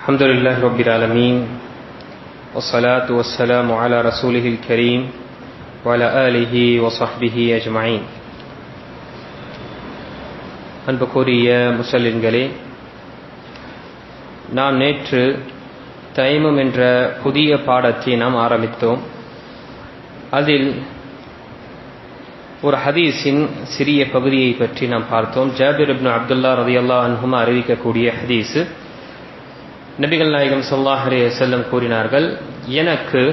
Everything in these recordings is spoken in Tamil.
الحمد لله رب العالمين والصلاة والسلام على رسوله الكريم وعلى آله وصحبه أجمعين. அன்புக்குரிய முஸ்லிம்களே, நாம் நேற்று தயமம் என்ற புதிய பாடத்தை நாம் ஆரம்பித்தோம். அதில் ஒரு ஹதீஸின் சிறிய பகுதியை பற்றி நாம் பார்த்தோம். ஜாபிர் இப்னு அப்துல்லா ரலியல்லாஹு அன்ஹுமா அறிவிக்கக்கூடிய ஹதீஸ். நபிகள் நாயகம் ஸல்லல்லாஹு அலைஹி வஸல்லம் கூறினார்கள், எனக்கு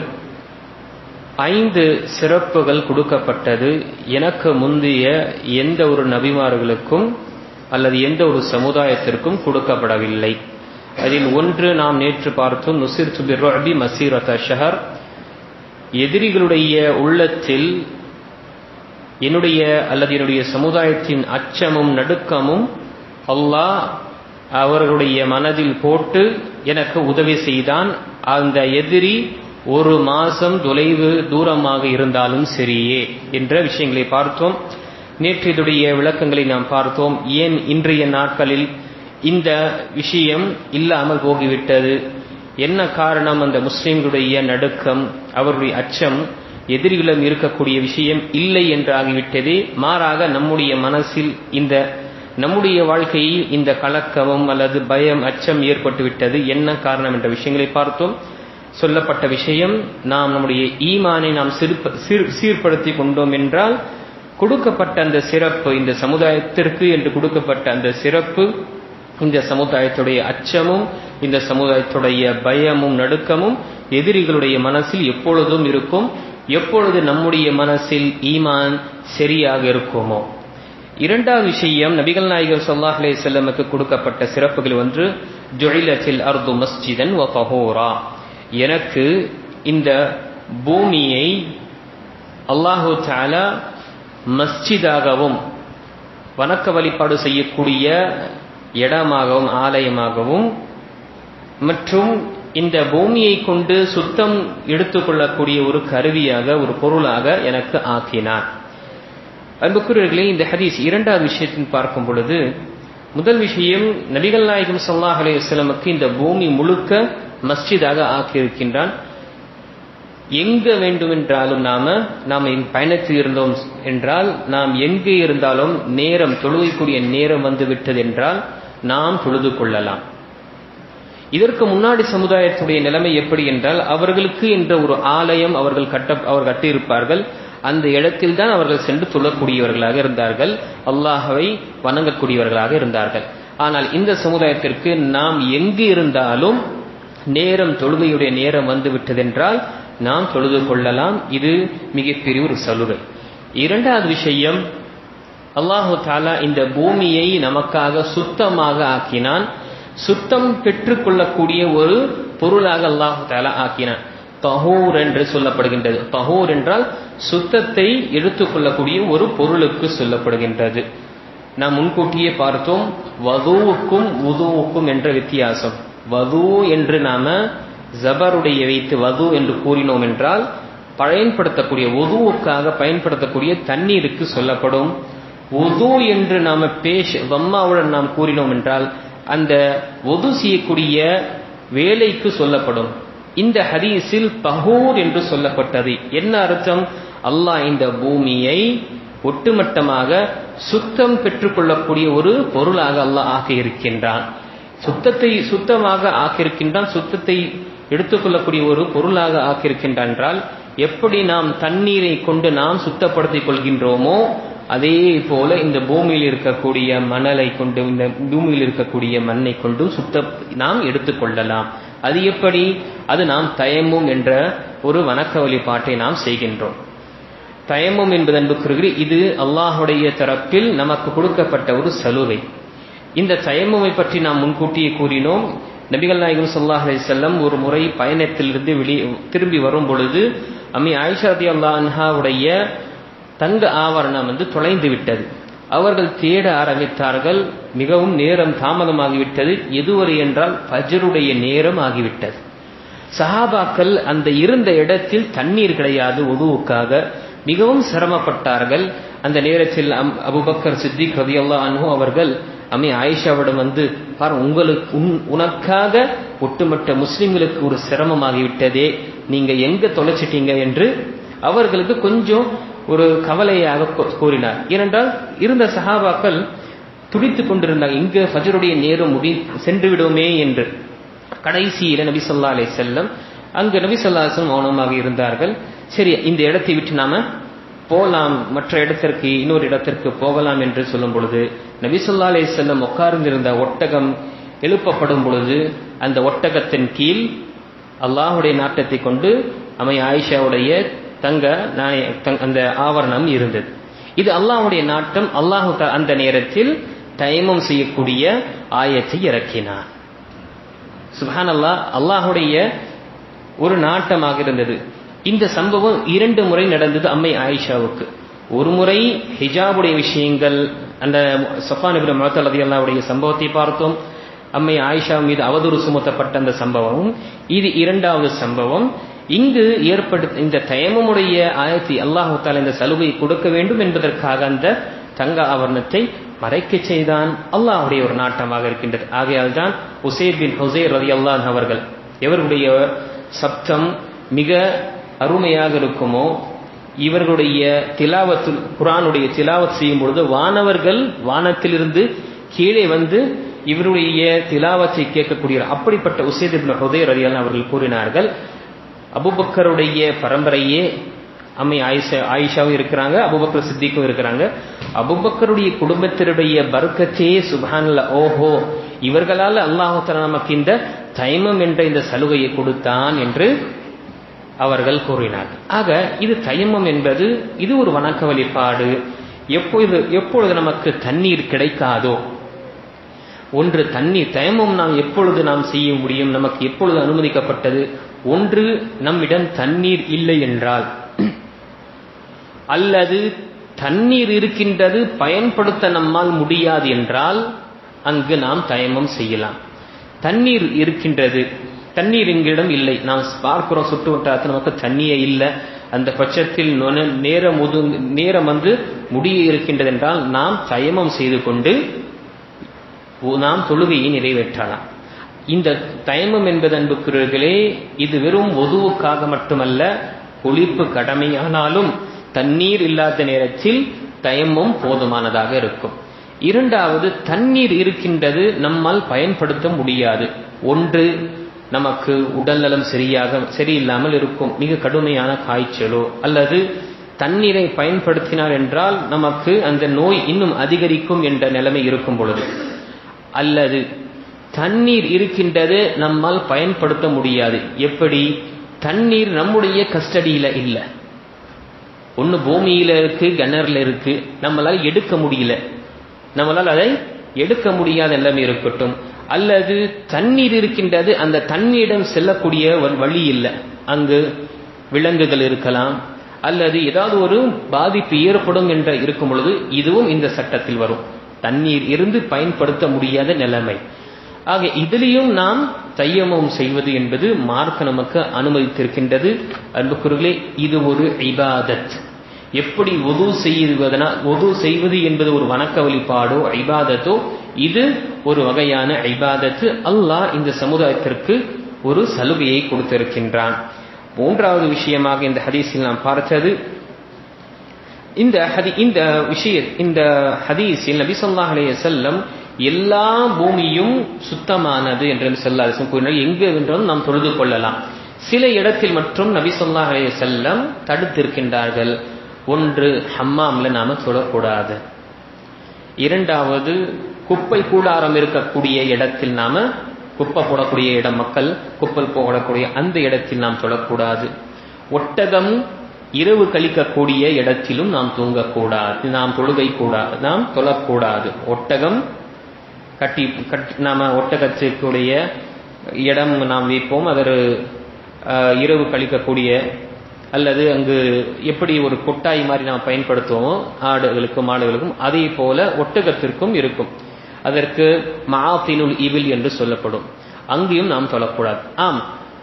5 சிறப்புகள் கொடுக்கப்பட்டது எனக்கு முந்தைய எந்த ஒரு நபிமார்களுக்கும் அல்லது எந்த ஒரு சமுதாயத்திற்கும் கொடுக்கப்படவில்லை. அதில் ஒன்று நாம் நேற்று பார்த்தோம், நுசிர்து பிர்ருஅபி மஸீரத ஷஹர். எதிரிகளுடைய உள்ளத்தில் என்னுடைய அல்லது என்னுடைய சமுதாயத்தின் அச்சமும் நடுக்கமும் அல்லாஹ் அவர்களுடைய மனதில் போட்டு எனக்கு உதவி செய்தான். அந்த எதிரி 1 மாசம் தூரமாக இருந்தாலும் சரியே என்ற விஷயங்களை பார்த்தோம். நேற்று இதனுடைய விளக்கங்களை நாம் பார்த்தோம். ஏன் இன்றைய நாட்களில் இந்த விஷயம் இல்லாமல் போகிவிட்டது, என்ன காரணம்? அந்த முஸ்லிம்களுடைய நடுக்கம், அவருடைய அச்சம் எதிரிகளும் இருக்கக்கூடிய விஷயம் இல்லை என்றாகிவிட்டது. மாறாக நம்முடைய மனசில் நம்முடைய வாழ்க்கையில் இந்த கலக்கமும் அல்லது பயம், அச்சம் ஏற்பட்டுவிட்டது. என்ன காரணம் என்ற விஷயங்களை பார்த்தோம். சொல்லப்பட்ட விஷயம், நாம் நம்முடைய ஈமானை நாம் சீர்படுத்தி கொண்டோம் என்றால் கொடுக்கப்பட்ட அந்த சிறப்பு, இந்த சமுதாயத்திற்கு என்று கொடுக்கப்பட்ட அந்த சிறப்பு, இந்த சமுதாயத்துடைய அச்சமும் இந்த சமுதாயத்துடைய பயமும் நடுக்கமும் எதிரிகளுடைய மனசில் எப்பொழுதும் இருக்கும். எப்பொழுது நம்முடைய மனசில் ஈமான் சரியாக இருக்குமோ. இரண்டாவது விஷயம், நபிகள் நாயகம் ஸல்லல்லாஹு அலைஹி வஸல்லமுக்கு கொடுக்கப்பட்ட சிறப்புகள் ஒன்று, ஜுஇலத்தில் அர்து மஸ்ஜிதன் வ தஹூரா. எனக்கு இந்த பூமியை அல்லாஹு தஆலா மஸ்ஜிதாகவும் வணக்க வழிபாடு செய்யக்கூடிய இடமாகவும் ஆலயமாகவும் மற்றும் இந்த பூமியை கொண்டு சுத்தம் எடுத்துக்கொள்ளக்கூடிய ஒரு கருவியாக, ஒரு பொருளாக எனக்கு ஆக்கினார். அன்புக்குரியவர்களே, இந்த ஹதீஸ் இரண்டாவது விஷயத்தின் பார்க்கும் பொழுது, முதல் விஷயம், நபிகள் நாயகம் ஸல்லல்லாஹு அலைஹி வஸல்லமுக்கு இந்த பூமி முழுக்க மஸ்ஜிதாக ஆக்கியிருக்கின்றான். எங்க வேண்டுமென்றாலும் நாம பயணத்தில் இருந்தோம் என்றால், நாம் எங்கே இருந்தாலும் நேரம், தொழுகைக்குரிய நேரம் வந்து விட்டது என்றால் நாம் தொழுது கொள்ளலாம். இதற்கு முன்னாடி சமுதாயத்துடைய நிலைமை எப்படி என்றால், அவர்களுக்கு என்ற ஒரு ஆலயம் அவர் கட்டியிருப்பார்கள். அந்த இடத்தில் தான் அவர்கள் சென்று தொழக்கூடியவர்களாக இருந்தார்கள், அல்லாஹ்வை வணங்கக்கூடியவர்களாக இருந்தார்கள். ஆனால் இந்த சமுதாயத்திற்கு நாம் எங்கு இருந்தாலும் நேரம், தொழுகையுடைய நேரம் வந்து விட்டதென்றால் நாம் தொழுது கொள்ளலாம். இது மிகப்பெரிய ஒரு சலுகை. இரண்டாவது விஷயம், அல்லாஹு தஆலா இந்த பூமியை நமக்காக சுத்தமாக ஆக்கினான். சுத்தம் பெற்றுக்கொள்ளக்கூடிய ஒரு பொருளாக அல்லாஹு தஆலா ஆக்கினான். தஹூர் என்று சொல்லப்படுகின்றது. தஹூர் என்றால் சுத்தத்தை எடுத்துக்கொள்ளக்கூடிய ஒரு பொருளுக்கு சொல்லப்படுகின்றது. நாம் முன்கூட்டியே பார்த்தோம், வதுவுக்கும் உதுவுக்கும் என்ற வித்தியாசம். வது என்று நாம ஜபருடைய வைத்து வது என்று கூறினோம் என்றால் பயன்படுத்தக்கூடிய, உதுவுக்காக பயன்படுத்தக்கூடிய தண்ணீருக்கு சொல்லப்படும். உது என்று நாம வம்மாவுடன் நாம் கூறினோம் என்றால் அந்த உது செய்யக்கூடிய வேலைக்கு சொல்லப்படும். இந்த ஹதீஸில் தஹூர் என்று சொல்லப்பட்டது. என்ன அர்த்தம்? அல்லாஹ் இந்த பூமியை ஒட்டுமொத்தமாக சுத்தம் பெற்றுக்கொள்ளக்கூடிய ஒரு பொருளாக அல்லாஹ் ஆக்கியிருக்கின்றான். சுத்தமாக ஆக்கியிருக்கின்றான், சுத்தத்தை எடுத்துக்கொள்ளக்கூடிய ஒரு பொருளாக ஆக்கியிருக்கின்றான் என்றால், எப்படி நாம் தண்ணீரை கொண்டு நாம் சுத்தப்படுத்திக் கொள்கின்றோமோ அதே போல இந்த பூமியில் இருக்கக்கூடிய மணலை கொண்டு, இந்த பூமியில் இருக்கக்கூடிய மண்ணை கொண்டு நாம் எடுத்துக்கொள்ளலாம். அது எப்படி? அது நாம் தயம்மும் என்ற ஒரு வணக்க வழிபாட்டை நாம் செய்கின்றோம். தயம்மும் என்பது அன்புக்குரியவர்களே, இது அல்லாஹுடைய தரப்பில் நமக்கு கொடுக்கப்பட்ட ஒரு சலுகை. இந்த தயம்முமை பற்றி நாம் முன்கூட்டியே கூறினோம். நபிகள் நாயகம் ஸல்லல்லாஹு அலைஹி வஸல்லம் ஒரு முறை பயணத்திலிருந்து திரும்பி வரும் பொழுது அம்மி ஆயிஷா ரலியல்லாஹு அன்ஹாவுடைய தங்க ஆவரணம் தொலைந்து விட்டது. அவர்கள் தேட ஆரம்பித்தார்கள். மிகவும் நேரம் தாமதமாகிவிட்டது. எதுவரை என்றால் ஃபஜ்ருடைய நேரம் ஆகிவிட்டது. சஹாபாக்கள் அந்த இருந்த இடத்தில் தண்ணீர் கிடையாது, உதுவுக்காக மிகவும் சிரமப்பட்டார்கள். அந்த நேரத்தில் அபூபக்கர் சித்திக் ரலியல்லாஹு அன்ஹு அவர்கள் அம்மை ஆயிஷாவிடம் வந்து, பாரு உனக்காக ஒட்டுமொத்த முஸ்லிம்களுக்கு ஒரு சிரமமாகிவிட்டதே, நீங்க எங்க தொலைச்சிட்டீங்க என்று அவர்களுக்கு கொஞ்சம் ஒரு கவலையாக கூறினார். ஏனென்றால் இருந்த சஹாபாக்கள் துடித்துக் கொண்டிருந்தாங்க, இங்க ஃபஜ்ருடைய நேரம் சென்று விடுமே என்று. கடைசியில நபி ஸல்லல்லாஹு அலைஹி வஸல்லம் அங்கு நபி ஸல்லல்லாஹு அலைஹி வஸல்லம் மௌனமாக இருந்தார்கள். சரி, இந்த இடத்தை விட்டு நாம போலாம், மற்ற இடத்திற்கு இன்னொரு இடத்திற்கு போகலாம் என்று சொல்லும் பொழுது நபி ஸல்லல்லாஹு அலைஹி வஸல்லம் உட்கார்ந்திருந்த ஒட்டகம் எழுப்பப்படும் பொழுது அந்த ஒட்டகத்தின் கீழ் அல்லாஹ்வுடைய நாட்டத்தை கொண்டு அம்மை ஆயிஷாவுடைய தங்க அந்த ஆவரணம் இருந்தது. இது அல்லாஹ்வுடைய நாட்டம். அல்லாஹ் அந்த நேரத்தில் தயமம் செய்யக்கூடிய ஆயத்தை இறக்கினார். சுப்ஹானல்லாஹ், அல்லாஹ்வுடைய ஒரு நாட்டமாக இருந்தது. இந்த சம்பவம் 2 முறை நடந்தது அம்மை ஆயிஷாவுக்கு. ஒரு முறை ஹிஜாபுடைய விஷயங்கள், அந்த ஸஃபான் இப்னு முஅத்தல் ரலியல்லாஹுடைய சம்பவத்தை பார்த்தோம். அம்மை ஆயிஷா மீது அவதூறு சுமத்தப்பட்ட அந்த சம்பவம். இது 2வது சம்பவம். இங்கு ஏற்படுத்த இந்த தயமுடைய ஆயத்தை அல்லாஹ் தஆலா இந்த சலுகை கொடுக்க வேண்டும் என்பதற்காக அந்த தங்க ஆவரணத்தை மறைக்க செய்தான். அல்லாஹ்வுடைய ஒரு நாட்டமாக இருக்கின்றது. ஆகையால் தான் உஸைத் பின் ஹுஸைர் ரலியல்லாஹு அவர்கள் எவர்களுடைய சப்தம் மிக அருமையாக இருக்குமோ, இவர்களுடைய திலாவத்து குர்ஆனுடைய திலாவத் செய்யும் பொழுது வானவர்கள் வானத்திலிருந்து கீழே வந்து இவருடைய திலாவத்தை கேட்கக்கூடிய அப்படிப்பட்ட உஸைத் இப்னு ஹுஸைர் ரலியல்லாஹு அவர்கள் கூறினார்கள், அபூபக்கருடைய பரம்பரையே அம்மை ஆயிஷாவும் இருக்கிறாங்க, அபூபக்கர் சித்திக்கும் இருக்கிறாங்க. அபூபக்கருடைய குடும்பத்தினுடைய பர்க்கத்தே சுப்ஹானல்லாஹ், ஓஹோ, இவர்களால் அல்லாஹ் தஆலா நமக்கு இந்த தயமம் என்ற இந்த சலுகையை கொடுத்தான் என்று அவர்கள் கூறினார்கள். ஆக இது தயமம் என்பது இது ஒரு வணக்க வழிபாடு. எப்பொழுது நமக்கு தண்ணீர் கிடைக்காதோ, ஒன்று தண்ணீர் தயமம் நாம் எப்பொழுது நாம் செய்ய முடியும், நமக்கு எப்பொழுது அனுமதிக்கப்பட்டது, ஒன்று நம்மிடம் தண்ணீர் இல்லை என்றால், அல்லது தண்ணீர் இருக்கின்றது பயன்படுத்த நம்மால் முடியாது என்றால் அங்கு நாம் தயமம் செய்யலாம். தண்ணீர் இருக்கின்றது, தண்ணீர் எங்களிடம் இல்லை, நாம் பார்க்கிறோம் சுற்று வட்டாரத்தில் நமக்கு தண்ணியே இல்லை, அந்த பட்சத்தில் நேரம் வந்து முடிய இருக்கின்றது என்றால் நாம் தயமம் செய்து கொண்டு நாம் தொழுகையை நிறைவேற்றலாம். இந்த தயமம் என்பது அன்புக்குரியவர்களே, இது வெறும் ஒதுவுக்காக மட்டுமல்ல, குளிப்பு கடமையானாலும் தண்ணீர் இல்லாத நேரத்தில் தயமம் போதுமானதாக இருக்கும். 2வது, தண்ணீர் இருக்கின்றது நம்மால் பயன்படுத்த முடியாது. ஒன்று, நமக்கு உடல்நலம் சரியில்லாமல் இருக்கும், மிக கடுமையான காய்ச்சலோ, அல்லது தண்ணீரை பயன்படுத்தினார் என்றால் நமக்கு அந்த நோய் இன்னும் அதிகரிக்கும் என்ற நிலைமை இருக்கும் பொழுது, அல்லது தண்ணீர் இருக்கின்றது நம்மால் பயன்படுத்த முடியாது. எப்படி? தண்ணீர் நம்முடைய கஸ்டடியில இல்லை, ஒன்னு பூமியில இருக்கு, கிணறுல இருக்கு, நம்மளால் எடுக்க முடியல, நம்மளால் அதை எடுக்க முடியாத நிலைமை இருக்கட்டும். அல்லது தண்ணீர் இருக்கின்றது, அந்த தண்ணீரிடம் செல்லக்கூடிய ஒரு வழி இல்லை, அங்கு விலங்குகள் இருக்கலாம், அல்லது ஏதாவது ஒரு பாதிப்பு ஏற்படும் என்ற இருக்கும் பொழுது இதுவும் இந்த சட்டத்தில் வரும். தண்ணீர் இருந்து பயன்படுத்த முடியாத நிலைமை. ஆக இதிலையும் நாம் தயம்மம் செய்வது என்பது மார்க்க நமக்கு அனுமதித்திருக்கின்றது. அன்புக்குரியவர்களே, இது ஒரு இபாதத். எப்படி வுது செய்வது என்பது ஒரு வணக்க வழிபாடோ இபாதத்தோ, இது ஒரு வகையான இபாதத்து. அல்லாஹ் இந்த சமுதாயத்திற்கு ஒரு சலுகையை கொடுத்திருக்கின்றான். 3வது விஷயமாக இந்த ஹதீஸில் நாம் பார்த்தது, இந்த ஹதீஸில் நபி ஸல்லல்லாஹு அலைஹி வஸல்லம் எல்லா பூமியும் சுத்தமானது என்று ஸல்லல்லாஹு அலைஹி வஸல்லம் கூறினார். எங்கு என்றாலும் நாம் தொழுது கொள்ளலாம். சில இடத்தில் மற்றும் நபி ஸல்லல்லாஹு அலைஹி வஸல்லம் தடுத்திருக்கின்றார்கள். ஒன்று, ஹம்மாம்ல நாம தொழக்கூடாது. 2வது, குப்பை கூடாரம் இருக்கக்கூடிய இடத்தில் நாம குப்பை போடக்கூடிய இடம், மக்கள் குப்பை போடக்கூடிய அந்த இடத்தில் நாம் தொழக்கூடாது. ஒட்டகம் இரவு கழிக்கக்கூடிய இடத்திலும் நாம் தூங்கக்கூடாது, நாம் தொழக்கூடாது. ஒட்டகம் நாம ஒட்டகத்திற்குடைய இடம் நாம் வைப்போம், அதற்கு இரவு கழிக்கக்கூடிய, அல்லது அங்கு எப்படி ஒரு கொட்டாய் மாதிரி நாம் பயன்படுத்துவோமோ ஆடுகளுக்கும் மாடுகளுக்கும், அதே போல ஒட்டகத்திற்கும் இருக்கும். அதற்கு மாத்தினுல் இபில் என்று சொல்லப்படும். அங்கேயும் நாம் தொழக்கூடாது. ஆம்,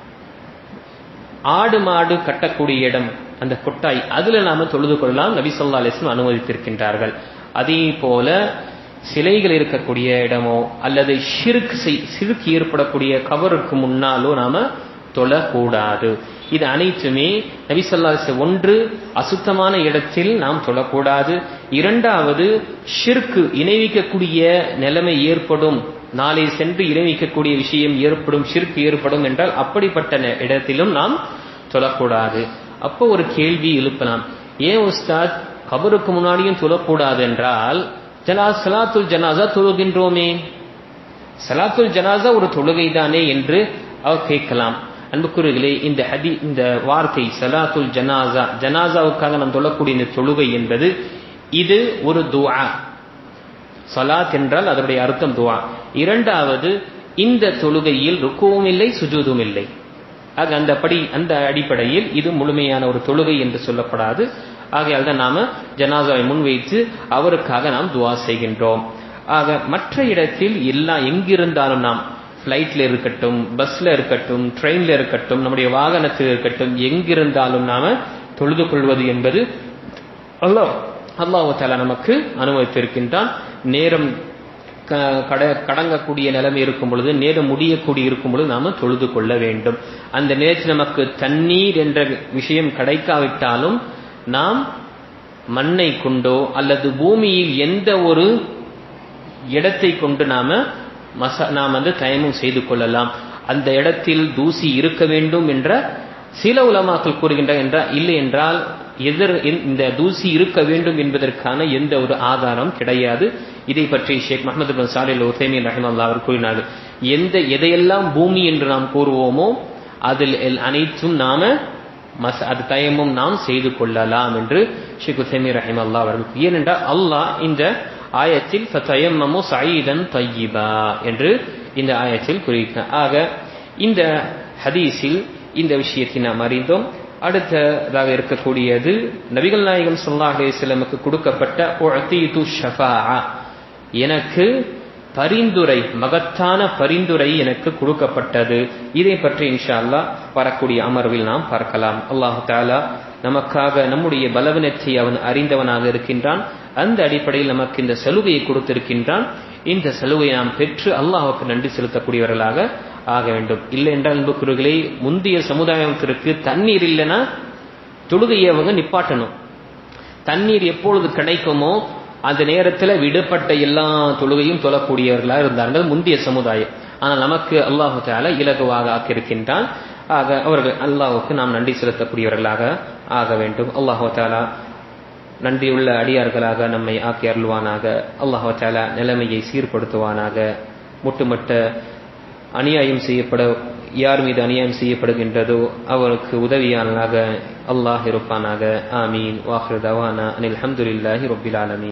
ஆடு மாடு கட்டக்கூடிய இடம், அந்த கொட்டாய், அதுல நாம தொழுது கொள்ளலாம். நபி ஸல்லல்லாஹு அலைஹி வஸல்லம் அனுமதித்திருக்கின்றார்கள். அதே போல சிலைகள் இருக்கக்கூடிய இடமோ அல்லது ஷிர்க் ஏற்படக்கூடிய கபருக்கு முன்னாலோ நாம தொழக்கூடாது. இது அனைத்துமே நபி ஸல்லல்லாஹு அலைஹி வஸல்லம் ஒன்று அசுத்தமான இடத்தில் நாம் தொழக்கூடாது. இரண்டாவது ஷிர்க் இணைவிக்கக்கூடிய நிலைமை ஏற்படும், நாளை சென்று இணைவிக்கக்கூடிய விஷயம் ஏற்படும், ஷிர்க் ஏற்படும் என்றால் அப்படிப்பட்ட இடத்திலும் நாம் தொழக்கூடாது. அப்போ ஒரு கேள்வி எழுப்பலாம், ஏன் உஸ்தாத் கபருக்கு முன்னாடியும் தொழக்கூடாது என்றால் ஸலாத்துல் ஜனாஸா தொழுகின்றோமே, ஸலாத்துல் ஜனாஸா ஒரு தொழுகை தானே என்று அவர் கேட்கலாம். அன்புக்குரியவர்களே, இந்த வார்த்தை ஸலாத்துல் ஜனாஸா, ஜனாஸாவுக்காக நாம் தொழக்கூடிய இந்த தொழுகை என்பது இது ஒரு துஆ. ஸலாத் என்றால் அதனுடைய அர்த்தம் துஆ. இரண்டாவது, இந்த தொழுகையில் ருக்குவும் இல்லை சுஜூதும் இல்லை. ஆக அந்த அடிப்படையில் இது முழுமையான ஒரு தொழுகை என்று சொல்லப்படாது. ஆகையால் தான் நாம ஜனாஸாவை முன்வைத்து அவருக்காக நாம் துஆ செய்கின்றோம். ஆக மற்ற இடத்தில் எங்கிருந்தாலும் நாம் ஃப்ளைட்ல இருக்கட்டும், பஸ்ல இருக்கட்டும், ட்ரெயின்ல இருக்கட்டும், நம்முடைய வாகனத்தில் இருக்கட்டும், எங்கிருந்தாலும் நாம தொழுது கொள்வது என்பது அல்லாஹ் தஆலா நமக்கு அனுமதித்திருக்கின்றான். நேரம் கடங்கக்கூடிய நிலைமை இருக்கும் பொழுது, நேரம் முடியக்கூடிய இருக்கும் பொழுது நாம தொழுது கொள்ள வேண்டும். அந்த நேரத்தில் நமக்கு தண்ணீர் என்ற விஷயம் கிடைக்காவிட்டாலும் நாம் மண்ணை கொண்டோ அல்லது பூமியில் எந்த ஒரு இடத்தை கொண்டு நாம் தயமம் செய்து கொள்ளலாம். அந்த இடத்தில் தூசி இருக்க வேண்டும் என்ற சில உலமாக்கள் கூறுகின்ற இல்லை என்றால் இந்த தூசி இருக்க வேண்டும் என்பதற்கான எந்த ஒரு ஆதாரம் கிடையாது. இதை பற்றி ஷேக் முஹம்மது பின் சாலிஹ் அல் உதைமீன் ரஹிமஹுல்லாஹ் அவர் கூறினார்கள், எதையெல்லாம் பூமி என்று நாம் கூறுவோமோ அதில் அனைத்தும் அது தயமும் நாம் செய்து கொள்ளலாம் என்று ஷேக் உதைமீன் ரஹிமஹுல்லாஹ் அவர்கள். ஏனென்றால் அல்லாஹ் இந்த ஆயத்தில் ஃபதயம்மமு ஸஈதன் தய்யிபா என்று இந்த ஆயத்தில் கூறுகிறார். ஆக இந்த ஹதீஸில் இந்த விஷயத்தை நாம் அறிந்தோம். அடுத்ததாக இருக்கக்கூடியது நபிகள் நாயகம் ஸல்லல்லாஹு அலைஹி வஸல்லமுக்கு கொடுக்கப்பட்ட உஅதீது ஷஃபாஅ, எனக்கு பரிந்துரை, மகத்தான பரிந்துரை எனக்கு கொடுக்கப்பட்டது. இதை பற்றி இன்ஷா அல்லாஹ் வரக்கூடிய அமர்வில் நாம் பார்க்கலாம். அல்லாஹ் தஆலா நமக்காக நம்முடைய பலவீனத்தை அவன் அறிந்தவனாக இருக்கின்றான். அந்த அடிப்படையில் நமக்கு இந்த சலுகையை கொடுத்திருக்கின்றான். இந்த சலுகையை நாம் பெற்று அல்லாஹ்வுக்கு நன்றி செலுத்தக்கூடியவர்களாக ஆக வேண்டும். இல்லை என்றால் அன்புக்குரியவர்களே, முந்தைய சமுதாயத்திற்கு தண்ணீர் இல்லைன்னா தொழுகையை அவங்க நிப்பாட்டணும். தண்ணீர் எப்பொழுது கிடைக்குமோ அந்த நேரத்தில் விடுபட்ட எல்லா தொழுகையும் தொழக்கூடியவர்களாக இருந்தார்கள் முந்தைய சமுதாயம். ஆனால் நமக்கு அல்லாஹ் தஆலா இலகுவாக ஆக்கியிருக்கின்றான். ஆக அவர்கள் அல்லாஹ்வுக்கு நாம் நன்றி செலுத்தக்கூடியவர்களாக ஆக வேண்டும். அல்லாஹ் தஆலா நன்றியுள்ள அடியார்களாக நம்மை ஆக்கி அருள்வானாக. அல்லாஹ் தஆலா நிலைமையை சீர்படுத்துவானாக. முட்டுமட்ட அநியாயம் யார் மீது அநியாயம் செய்யப்படுகின்றதோ அவருக்கு உதவியாளனாக அல்லாஹ் இருப்பானாக. ஆமீன். வாஹிரு தவானா அனில் ஹம்துலில்லாஹி ரப்பில் ஆலமீன்.